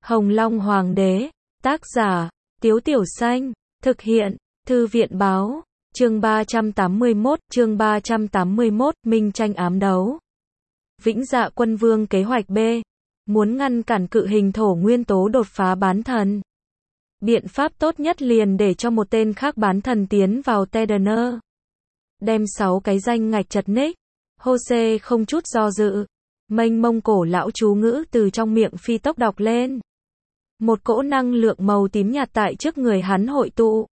Hồng Long Hoàng đế, tác giả, Tiếu Tiểu Xanh, thực hiện, Thư viện báo, chương 381, Minh tranh ám đấu. Vĩnh Dạ Quân Vương kế hoạch B, muốn ngăn cản cự hình thổ nguyên tố đột phá bán thần. Biện pháp tốt nhất liền để cho một tên khác bán thần tiến vào Tedener. Đem 6 cái danh ngạch chật ních. Jose không chút do dự. Mênh mông cổ lão chú ngữ từ trong miệng phi tốc đọc lên. Một cỗ năng lượng màu tím nhạt tại trước người hắn hội tụ.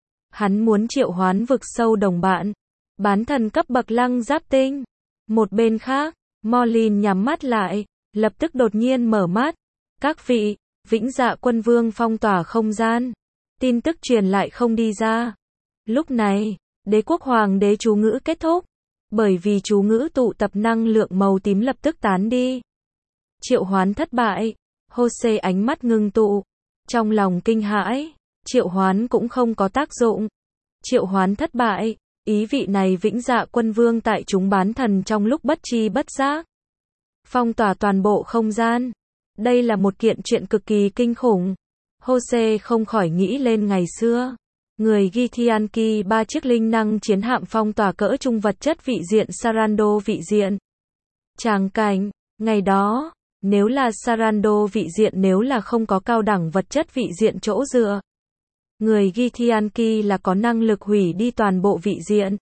Hắn muốn triệu hoán vực sâu đồng bạn. Bán thần cấp bậc Lăng Giáp Tinh. Một bên khác, Morlin nhắm mắt lại, lập tức đột nhiên mở mắt. Các vị, Vĩnh Dạ Quân Vương phong tỏa không gian. Tin tức truyền lại không đi ra. Lúc này, đế quốc hoàng đế chú ngữ kết thúc. Bởi vì chú ngữ tụ tập năng lượng màu tím lập tức tán đi. Triệu hoán thất bại. Jose ánh mắt ngưng tụ. Trong lòng kinh hãi. Triệu hoán cũng không có tác dụng. Triệu hoán thất bại. Ý vị này Vĩnh Dạ Quân Vương tại chúng bán thần trong lúc bất tri bất giác. Phong tỏa toàn bộ không gian. Đây là một kiện chuyện cực kỳ kinh khủng. Jose không khỏi nghĩ lên ngày xưa. Người Githyanki 3 chiếc linh năng chiến hạm phong tỏa cỡ trung vật chất vị diện Sarando vị diện. Tràng cảnh, ngày đó, nếu là Sarando vị diện nếu là không có cao đẳng vật chất vị diện chỗ dựa. Người Githyanki là có năng lực hủy đi toàn bộ vị diện.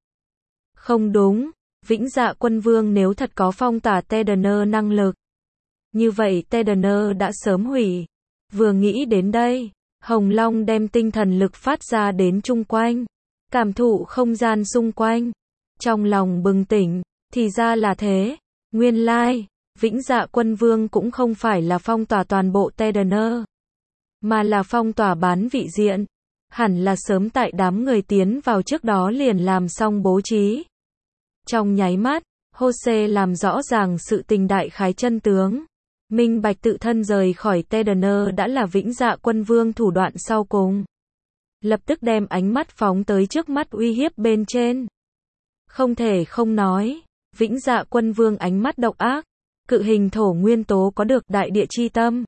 Không đúng, Vĩnh Dạ Quân Vương nếu thật có phong tỏa Tedener năng lực. Như vậy Tedener đã sớm hủy. Vừa nghĩ đến đây, Hồng Long đem tinh thần lực phát ra đến chung quanh. Cảm thụ không gian xung quanh. Trong lòng bừng tỉnh, thì ra là thế. Nguyên lai, Vĩnh Dạ Quân Vương cũng không phải là phong tỏa toàn bộ Tedener. Mà là phong tỏa bán vị diện. Hẳn là sớm tại đám người tiến vào trước đó liền làm xong bố trí. Trong nháy mắt, Jose làm rõ ràng sự tình đại khái chân tướng. Minh bạch tự thân rời khỏi Tedener đã là Vĩnh Dạ Quân Vương thủ đoạn sau cùng. Lập tức đem ánh mắt phóng tới trước mắt uy hiếp bên trên. Không thể không nói, Vĩnh Dạ Quân Vương ánh mắt độc ác, cự hình thổ nguyên tố có được đại địa chi tâm.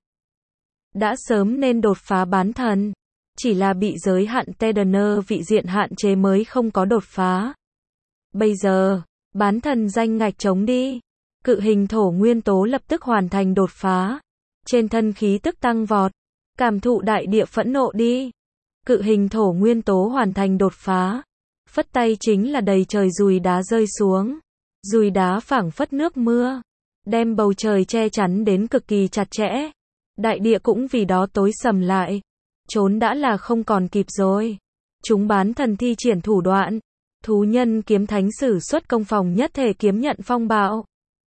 Đã sớm nên đột phá bán thần, chỉ là bị giới hạn Tedener vị diện hạn chế mới không có đột phá. Bây giờ, bán thần danh ngạch trống đi. Cự hình thổ nguyên tố lập tức hoàn thành đột phá. Trên thân khí tức tăng vọt. Cảm thụ đại địa phẫn nộ đi. Cự hình thổ nguyên tố hoàn thành đột phá. Phất tay chính là đầy trời dùi đá rơi xuống. Dùi đá phảng phất nước mưa. Đem bầu trời che chắn đến cực kỳ chặt chẽ. Đại địa cũng vì đó tối sầm lại. Trốn đã là không còn kịp rồi. Chúng bán thần thi triển thủ đoạn. Thú nhân kiếm thánh sử xuất công phòng nhất thể kiếm nhận phong bạo.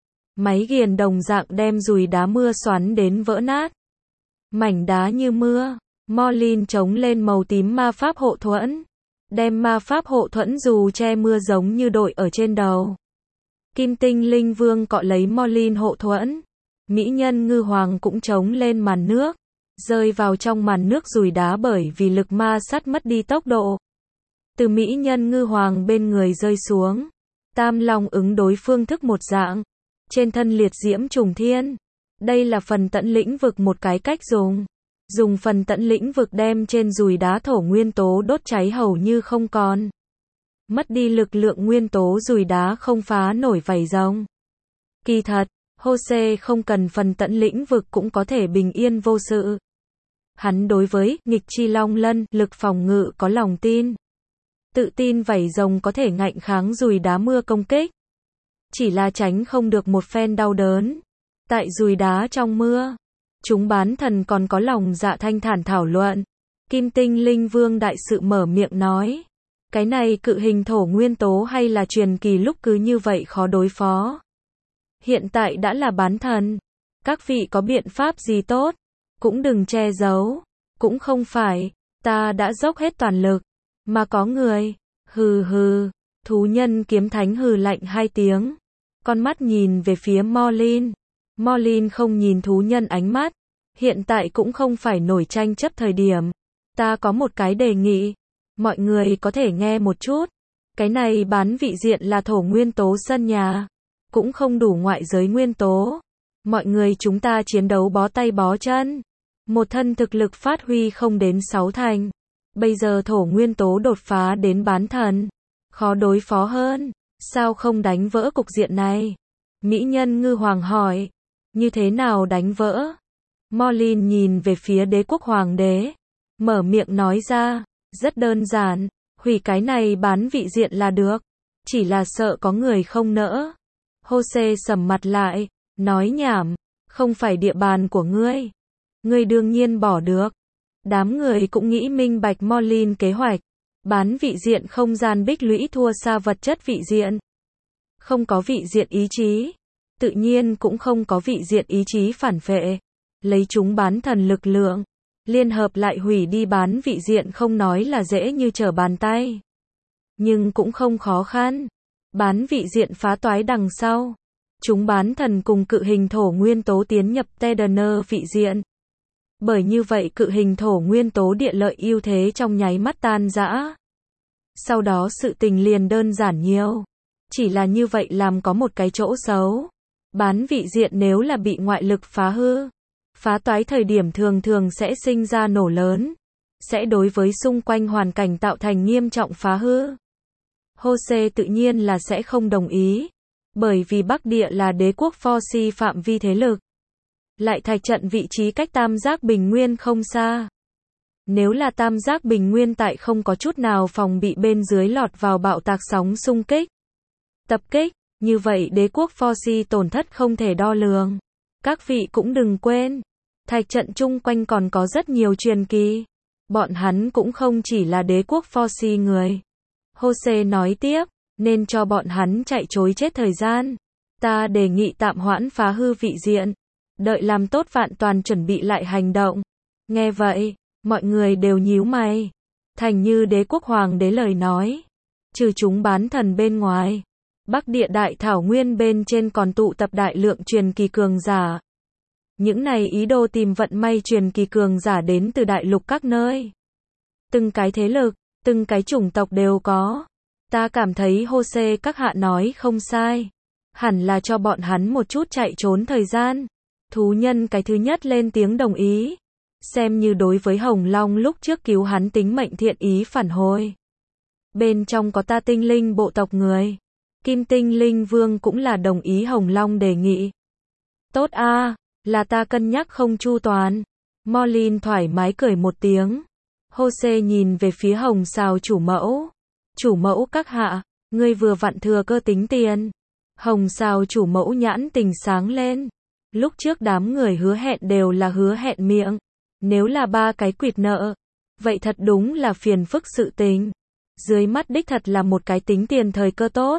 Máy nghiền đồng dạng đem dùi đá mưa xoắn đến vỡ nát. Mảnh đá như mưa. Morlin chống lên màu tím ma pháp hộ thuẫn. Đem ma pháp hộ thuẫn dù che mưa giống như đội ở trên đầu. Kim tinh linh vương cọ lấy Morlin hộ thuẫn. Mỹ nhân ngư hoàng cũng chống lên màn nước. Rơi vào trong màn nước dùi đá bởi vì lực ma sát mất đi tốc độ. Từ Mỹ nhân ngư hoàng bên người rơi xuống. Tam long ứng đối phương thức một dạng. Trên thân liệt diễm trùng thiên. Đây là phần tận lĩnh vực một cái cách dùng. Dùng phần tận lĩnh vực đem trên dùi đá thổ nguyên tố đốt cháy hầu như không còn. Mất đi lực lượng nguyên tố dùi đá không phá nổi vảy rồng. Kỳ thật, Jose không cần phần tận lĩnh vực cũng có thể bình yên vô sự. Hắn đối với nghịch chi long lân lực phòng ngự có lòng tin. Tự tin vảy rồng có thể ngạnh kháng dùi đá mưa công kích. Chỉ là tránh không được một phen đau đớn. Tại dùi đá trong mưa, chúng bán thần còn có lòng dạ thanh thản thảo luận. Kim tinh linh vương đại sự mở miệng nói. Cái này cự hình thổ nguyên tố hay là truyền kỳ lúc cứ như vậy khó đối phó. Hiện tại đã là bán thần. Các vị có biện pháp gì tốt? Cũng đừng che giấu. Cũng không phải, ta đã dốc hết toàn lực. Mà có người, hừ hừ, thú nhân kiếm thánh hừ lạnh 2 tiếng. Con mắt nhìn về phía Morlin. Morlin không nhìn thú nhân ánh mắt. Hiện tại cũng không phải nổi tranh chấp thời điểm. Ta có một cái đề nghị. Mọi người có thể nghe một chút. Cái này bán vị diện là thổ nguyên tố sân nhà. Cũng không đủ ngoại giới nguyên tố. Mọi người chúng ta chiến đấu bó tay bó chân. Một thân thực lực phát huy không đến 6 thành. Bây giờ thổ nguyên tố đột phá đến bán thần. Khó đối phó hơn. Sao không đánh vỡ cục diện này? Mỹ nhân ngư hoàng hỏi. Như thế nào đánh vỡ? Morlin nhìn về phía đế quốc hoàng đế. Mở miệng nói ra. Rất đơn giản. Hủy cái này bán vị diện là được. Chỉ là sợ có người không nỡ. Jose sầm mặt lại. Nói nhảm. Không phải địa bàn của ngươi. Ngươi đương nhiên bỏ được. Đám người cũng nghĩ minh bạch Morlin kế hoạch. Bán vị diện không gian bích lũy thua xa vật chất vị diện. Không có vị diện ý chí. Tự nhiên cũng không có vị diện ý chí phản phệ. Lấy chúng bán thần lực lượng. Liên hợp lại hủy đi bán vị diện không nói là dễ như trở bàn tay. Nhưng cũng không khó khăn. Bán vị diện phá toái đằng sau. Chúng bán thần cùng cự hình thổ nguyên tố tiến nhập Tedaner vị diện. Bởi như vậy cự hình thổ nguyên tố địa lợi ưu thế trong nháy mắt tan rã. Sau đó sự tình liền đơn giản nhiều. Chỉ là như vậy làm có một cái chỗ xấu. Bán vị diện nếu là bị ngoại lực phá hư. Phá toái thời điểm thường thường sẽ sinh ra nổ lớn. Sẽ đối với xung quanh hoàn cảnh tạo thành nghiêm trọng phá hư. Jose tự nhiên là sẽ không đồng ý. Bởi vì Bắc Địa là đế quốc Forci phạm vi thế lực. Lại thạch trận vị trí cách tam giác bình nguyên không xa. Nếu là tam giác bình nguyên tại không có chút nào phòng bị bên dưới lọt vào bạo tạc sóng xung kích. Tập kích, như vậy đế quốc Forci tổn thất không thể đo lường. Các vị cũng đừng quên, thạch trận chung quanh còn có rất nhiều truyền kỳ. Bọn hắn cũng không chỉ là đế quốc Forci người. Jose nói tiếp, nên cho bọn hắn chạy trối chết thời gian. Ta đề nghị tạm hoãn phá hư vị diện. Đợi làm tốt vạn toàn chuẩn bị lại hành động. Nghe vậy, mọi người đều nhíu mày. Thành như đế quốc hoàng đế lời nói. Trừ chúng bán thần bên ngoài. Bắc Địa đại thảo nguyên bên trên còn tụ tập đại lượng truyền kỳ cường giả. Những này ý đồ tìm vận may truyền kỳ cường giả đến từ đại lục các nơi. Từng cái thế lực, từng cái chủng tộc đều có. Ta cảm thấy Jose các hạ nói không sai. Hẳn là cho bọn hắn một chút chạy trốn thời gian. Thú nhân cái thứ nhất lên tiếng đồng ý. Xem như đối với Hồng Long lúc trước cứu hắn tính mệnh thiện ý phản hồi. Bên trong có ta tinh linh bộ tộc người. Kim tinh linh vương cũng là đồng ý Hồng Long đề nghị. Tốt a, là ta cân nhắc không chu toàn. Morlin thoải mái cười một tiếng. Jose nhìn về phía Hồng Sào chủ mẫu. Chủ mẫu các hạ, ngươi vừa vặn thừa cơ tính tiền. Hồng Sào chủ mẫu nhãn tình sáng lên. Lúc trước đám người hứa hẹn đều là hứa hẹn miệng. Nếu là 3 cái quỵt nợ, vậy thật đúng là phiền phức sự tình. Dưới mắt đích thật là một cái tính tiền thời cơ tốt.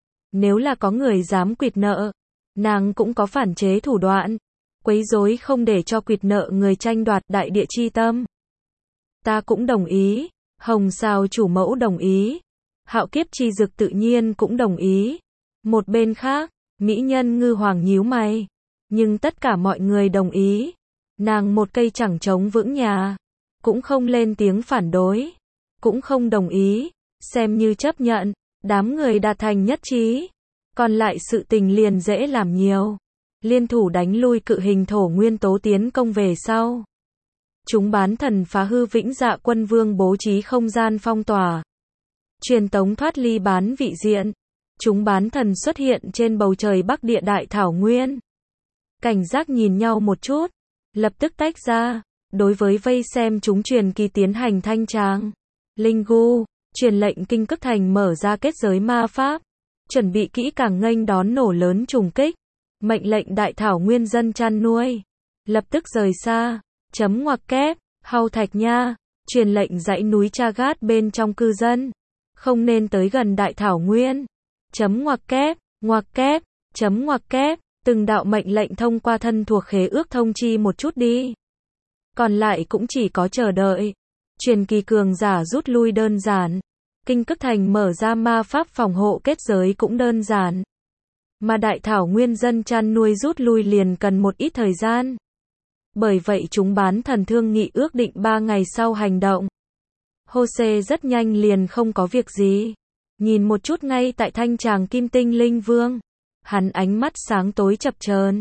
Nếu là có người dám quỵt nợ, nàng cũng có phản chế thủ đoạn. Quấy rối không để cho quỵt nợ người tranh đoạt đại địa chi tâm. Ta cũng đồng ý. Hồng Sào chủ mẫu đồng ý. Hạo Kiếp Chi Dực tự nhiên cũng đồng ý. Một bên khác, mỹ nhân ngư hoàng nhíu mày. Nhưng tất cả mọi người đồng ý. Nàng một cây chẳng chống vững nhà. Cũng không lên tiếng phản đối. Cũng không đồng ý. Xem như chấp nhận. Đám người đạt thành nhất trí. Còn lại sự tình liền dễ làm nhiều. Liên thủ đánh lui cự hình thổ nguyên tố tiến công về sau. Chúng bán thần phá hư Vĩnh Dạ Quân Vương bố trí không gian phong tỏa. Truyền tống thoát ly bán vị diện. Chúng bán thần xuất hiện trên bầu trời Bắc Địa đại thảo nguyên. Cảnh giác nhìn nhau một chút. Lập tức tách ra. Đối với vây xem chúng truyền kỳ tiến hành thanh tràng. Linh Gu, truyền lệnh Kinh Cức Thành mở ra kết giới ma pháp. Chuẩn bị kỹ càng nghênh đón nổ lớn trùng kích. Mệnh lệnh đại thảo nguyên dân chăn nuôi. Lập tức rời xa. Chấm ngoặc kép, Hau Thạch Nha, truyền lệnh dãy núi Chagat bên trong cư dân. Không nên tới gần đại thảo nguyên. Chấm ngoặc kép, chấm ngoặc kép, từng đạo mệnh lệnh thông qua thân thuộc khế ước thông chi một chút đi. Còn lại cũng chỉ có chờ đợi. Truyền kỳ cường giả rút lui đơn giản. Kinh Cức Thành mở ra ma pháp phòng hộ kết giới cũng đơn giản. Mà đại thảo nguyên dân chăn nuôi rút lui liền cần một ít thời gian. Bởi vậy chúng bán thần thương nghị ước định 3 ngày sau hành động. Jose rất nhanh liền không có việc gì. Nhìn một chút ngay tại thanh tràng Kim Tinh Linh Vương. Hắn ánh mắt sáng tối chập chờn.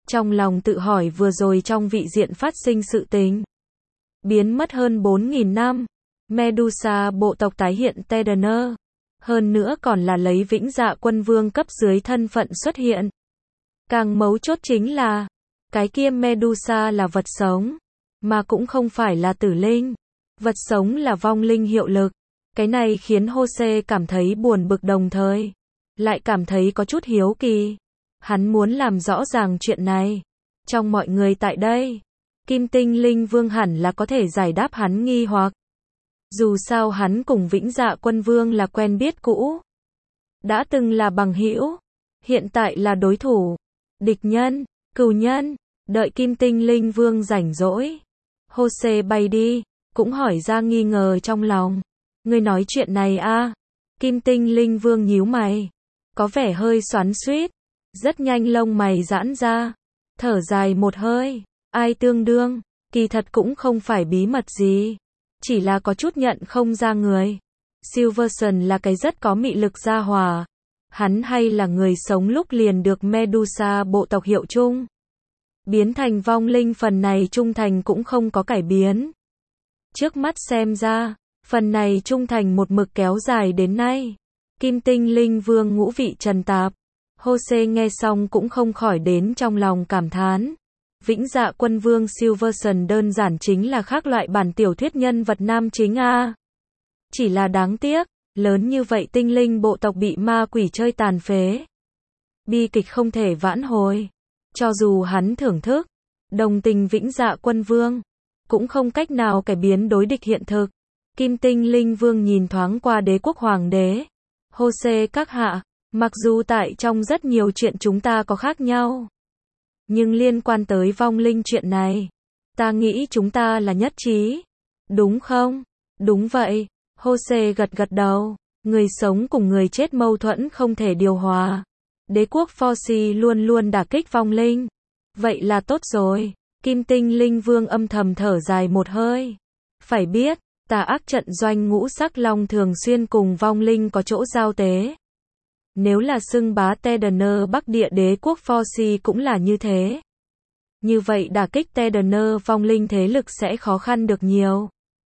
Trong lòng tự hỏi vừa rồi trong vị diện phát sinh sự tình. Biến mất hơn 4.000 năm. Medusa bộ tộc tái hiện Tedaner. Hơn nữa còn là lấy Vĩnh Dạ Quân Vương cấp dưới thân phận xuất hiện. Càng mấu chốt chính là, cái kia Medusa là vật sống, mà cũng không phải là tử linh. Vật sống là vong linh hiệu lực. Cái này khiến Jose cảm thấy buồn bực đồng thời lại cảm thấy có chút hiếu kỳ. Hắn muốn làm rõ ràng chuyện này. Trong mọi người tại đây, Kim Tinh Linh Vương hẳn là có thể giải đáp hắn nghi hoặc. Dù sao hắn cùng Vĩnh Dạ Quân Vương là quen biết cũ. Đã từng là bằng hữu, hiện tại là đối thủ, địch nhân, cừu nhân. Đợi Kim Tinh Linh Vương rảnh rỗi, Jose bay đi, cũng hỏi ra nghi ngờ trong lòng. Ngươi nói chuyện này a? Kim Tinh Linh Vương nhíu mày, có vẻ hơi xoắn xuýt, rất nhanh lông mày giãn ra, thở dài một hơi, ai tương đương, kỳ thật cũng không phải bí mật gì, chỉ là có chút nhận không ra người. Silverson là cái rất có mị lực gia hỏa, hắn hay là người sống lúc liền được Medusa bộ tộc hiệu chung. Biến thành vong linh phần này trung thành cũng không có cải biến. Trước mắt xem ra, phần này trung thành một mực kéo dài đến nay. Kim Tinh Linh Vương ngũ vị trần tạp. Jose nghe xong cũng không khỏi đến trong lòng cảm thán. Vĩnh Dạ Quân Vương Silverson đơn giản chính là khác loại bản tiểu thuyết nhân vật nam chính a. Chỉ là đáng tiếc, lớn như vậy tinh linh bộ tộc bị ma quỷ chơi tàn phế. Bi kịch không thể vãn hồi. Cho dù hắn thưởng thức, đồng tình Vĩnh Dạ Quân Vương, cũng không cách nào cải biến đối địch hiện thực. Kim Tinh Linh Vương nhìn thoáng qua Đế quốc hoàng đế. Jose các hạ, mặc dù tại trong rất nhiều chuyện chúng ta có khác nhau, nhưng liên quan tới vong linh chuyện này, ta nghĩ chúng ta là nhất trí. Đúng không? Đúng vậy. Jose gật gật đầu. Người sống cùng người chết mâu thuẫn không thể điều hòa. Đế quốc Forci luôn luôn đả kích vong linh. Vậy là tốt rồi. Kim Tinh Linh Vương âm thầm thở dài một hơi. Phải biết, tà ác trận doanh ngũ sắc long thường xuyên cùng vong linh có chỗ giao tế. Nếu là xưng bá Tedaner Bắc địa đế quốc Forci cũng là như thế. Như vậy đả kích Tedaner vong linh thế lực sẽ khó khăn được nhiều.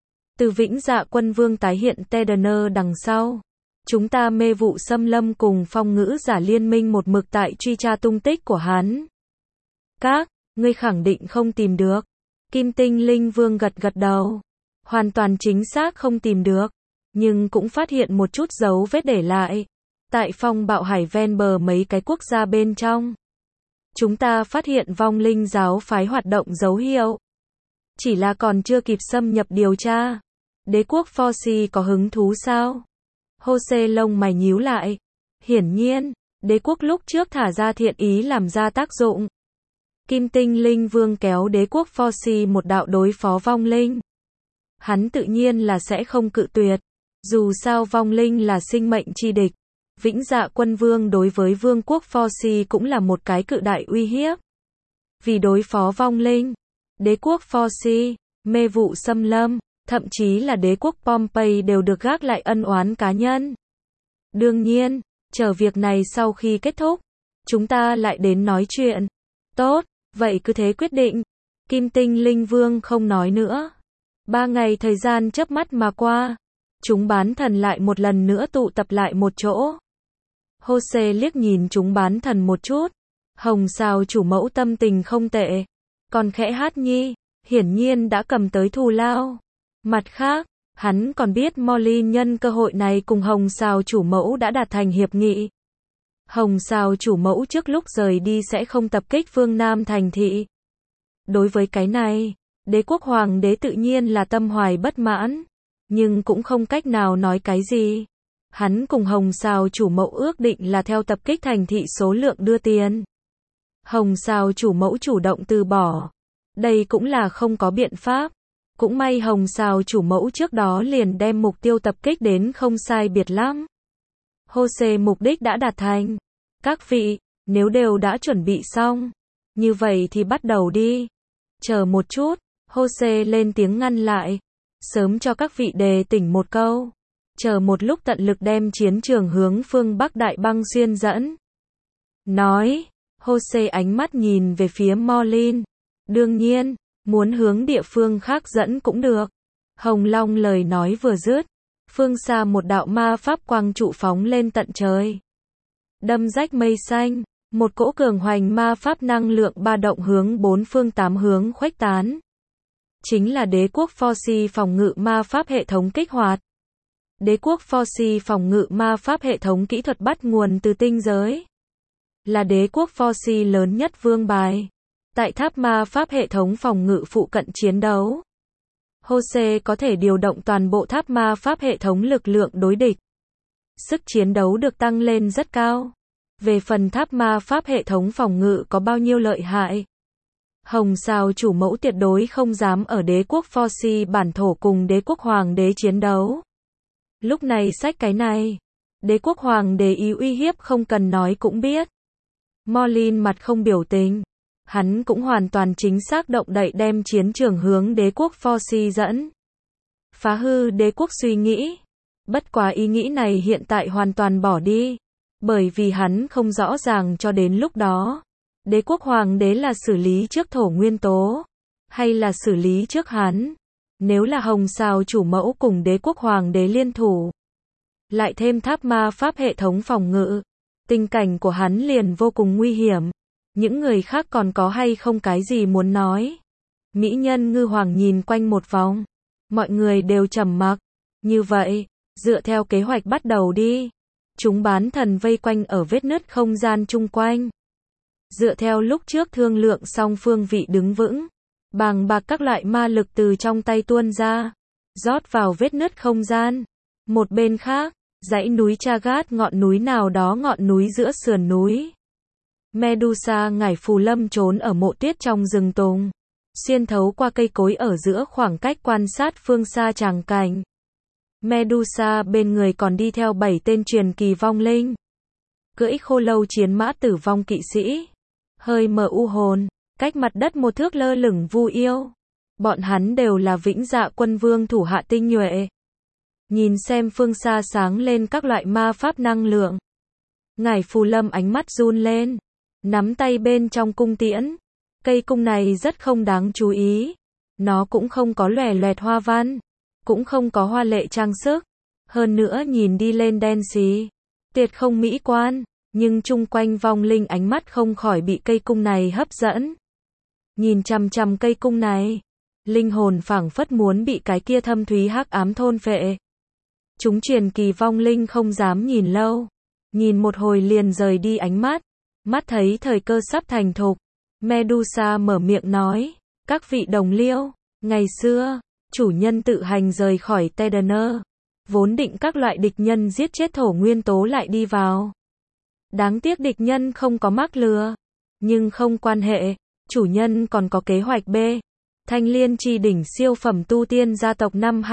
Từ Vĩnh Dạ Quân Vương tái hiện Tedaner đằng sau, chúng ta mê vụ xâm lâm cùng phong ngữ giả liên minh một mực tại truy tra tung tích của hắn. Ngươi khẳng định không tìm được. Kim Tinh Linh Vương gật gật đầu. Hoàn toàn chính xác không tìm được, nhưng cũng phát hiện một chút dấu vết để lại. Tại phong bạo hải ven bờ mấy cái quốc gia bên trong, chúng ta phát hiện vong linh giáo phái hoạt động dấu hiệu. Chỉ là còn chưa kịp xâm nhập điều tra. Đế quốc Forci có hứng thú sao? Jose lông mày nhíu lại. Hiển nhiên, đế quốc lúc trước thả ra thiện ý làm ra tác dụng. Kim Tinh Linh Vương kéo đế quốc Forci một đạo đối phó vong linh. Hắn tự nhiên là sẽ không cự tuyệt. Dù sao vong linh là sinh mệnh chi địch. Vĩnh Dạ Quân Vương đối với vương quốc Forci cũng là một cái cự đại uy hiếp. Vì đối phó vong linh, đế quốc Forci, mê vụ xâm lâm, thậm chí là đế quốc Pompey đều được gác lại ân oán cá nhân. Đương nhiên, chờ việc này sau khi kết thúc, chúng ta lại đến nói chuyện. Tốt, vậy cứ thế quyết định. Kim Tinh Linh Vương không nói nữa. 3 ngày thời gian chớp mắt mà qua. Chúng bán thần lại một lần nữa tụ tập lại một chỗ. Jose liếc nhìn chúng bán thần một chút. Hồng Sào chủ mẫu tâm tình không tệ. Còn khẽ hát nhi, hiển nhiên đã cầm tới thù lao. Mặt khác, hắn còn biết Molly nhân cơ hội này cùng Hồng Sào chủ mẫu đã đạt thành hiệp nghị. Hồng Sào chủ mẫu trước lúc rời đi sẽ không tập kích phương Nam thành thị. Đối với cái này, đế quốc hoàng đế tự nhiên là tâm hoài bất mãn, nhưng cũng không cách nào nói cái gì. Hắn cùng Hồng Sào chủ mẫu ước định là theo tập kích thành thị số lượng đưa tiền. Hồng Sào chủ mẫu chủ động từ bỏ. Đây cũng là không có biện pháp. Cũng may Hồng Sào chủ mẫu trước đó liền đem mục tiêu tập kích đến không sai biệt lắm. Jose mục đích đã đạt thành. Các vị, nếu đều đã chuẩn bị xong, như vậy thì bắt đầu đi. Chờ một chút, Jose lên tiếng ngăn lại. Sớm cho các vị đề tỉnh một câu. Chờ một lúc tận lực đem chiến trường hướng phương Bắc Đại Băng xuyên dẫn. Nói, Jose ánh mắt nhìn về phía Morlin. Đương nhiên, muốn hướng địa phương khác dẫn cũng được. Hồng Long lời nói vừa dứt, phương xa một đạo ma pháp quang trụ phóng lên tận trời. Đâm rách mây xanh, một cỗ cường hoành ma pháp năng lượng ba động hướng bốn phương tám hướng khuếch tán. Chính là đế quốc Forci phòng ngự ma pháp hệ thống kích hoạt. Đế quốc Forci phòng ngự ma pháp hệ thống kỹ thuật bắt nguồn từ tinh giới. Là đế quốc Forci lớn nhất vương bài. Tại tháp ma pháp hệ thống phòng ngự phụ cận chiến đấu, Jose có thể điều động toàn bộ tháp ma pháp hệ thống lực lượng đối địch. Sức chiến đấu được tăng lên rất cao. Về phần tháp ma pháp hệ thống phòng ngự có bao nhiêu lợi hại, Hồng Sao chủ mẫu tuyệt đối không dám ở đế quốc Forci bản thổ cùng đế quốc hoàng đế chiến đấu. Lúc này xách cái này, đế quốc hoàng đế ý uy hiếp không cần nói cũng biết. Morlin mặt không biểu tình. Hắn cũng hoàn toàn chính xác động đậy đem chiến trường hướng đế quốc Forci dẫn. Phá hư đế quốc suy nghĩ. Bất quá ý nghĩ này hiện tại hoàn toàn bỏ đi. Bởi vì hắn không rõ ràng cho đến lúc đó, đế quốc hoàng đế là xử lý trước thổ nguyên tố, hay là xử lý trước hắn. Nếu là Hồng Sao chủ mẫu cùng đế quốc hoàng đế liên thủ, lại thêm tháp ma pháp hệ thống phòng ngự, tình cảnh của hắn liền vô cùng nguy hiểm. Những người khác còn có hay không cái gì muốn nói? Mỹ nhân ngư hoàng nhìn quanh một vòng. Mọi người đều trầm mặc. Như vậy, dựa theo kế hoạch bắt đầu đi. Chúng bán thần vây quanh ở vết nứt không gian chung quanh. Dựa theo lúc trước thương lượng song phương vị đứng vững. Bàng bạc các loại ma lực từ trong tay tuôn ra. Rót vào vết nứt không gian. Một bên khác, dãy núi Chagat ngọn núi nào đó ngọn núi giữa sườn núi. Medusa ngải phù lâm trốn ở mộ tuyết trong rừng tùng. Xuyên thấu qua cây cối ở giữa khoảng cách quan sát phương xa tràng cảnh. Medusa bên người còn đi theo 7 tên truyền kỳ vong linh. Cưỡi khô lâu chiến mã tử vong kỵ sĩ. Hơi mở u hồn, cách mặt đất một thước lơ lửng vu yêu. Bọn hắn đều là Vĩnh Dạ Quân Vương thủ hạ tinh nhuệ. Nhìn xem phương xa sáng lên các loại ma pháp năng lượng. Ngải phù lâm ánh mắt run lên. Nắm tay bên trong cung tiễn. Cây cung này rất không đáng chú ý. Nó cũng không có lòe loẹt hoa văn. Cũng không có hoa lệ trang sức. Hơn nữa nhìn đi lên đen xì. Tuyệt không mỹ quan. Nhưng chung quanh vong linh ánh mắt không khỏi bị cây cung này hấp dẫn. Nhìn chằm chằm cây cung này. Linh hồn phảng phất muốn bị cái kia thâm thúy hắc ám thôn phệ. Chúng truyền kỳ vong linh không dám nhìn lâu. Nhìn một hồi liền rời đi ánh mắt. Mắt thấy thời cơ sắp thành thục. Medusa mở miệng nói. Các vị đồng liêu, ngày xưa, chủ nhân tự hành rời khỏi Tedener. Vốn định các loại địch nhân giết chết thổ nguyên tố lại đi vào. Đáng tiếc địch nhân không có mắc lừa. Nhưng không quan hệ, chủ nhân còn có kế hoạch B. Thanh Liên Chi đỉnh siêu phẩm tu tiên gia tộc năm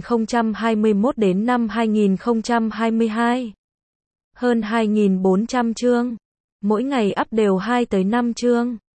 2021 đến năm 2022. Hơn 2.400 chương. Mỗi ngày up đều 2 tới 5 chương.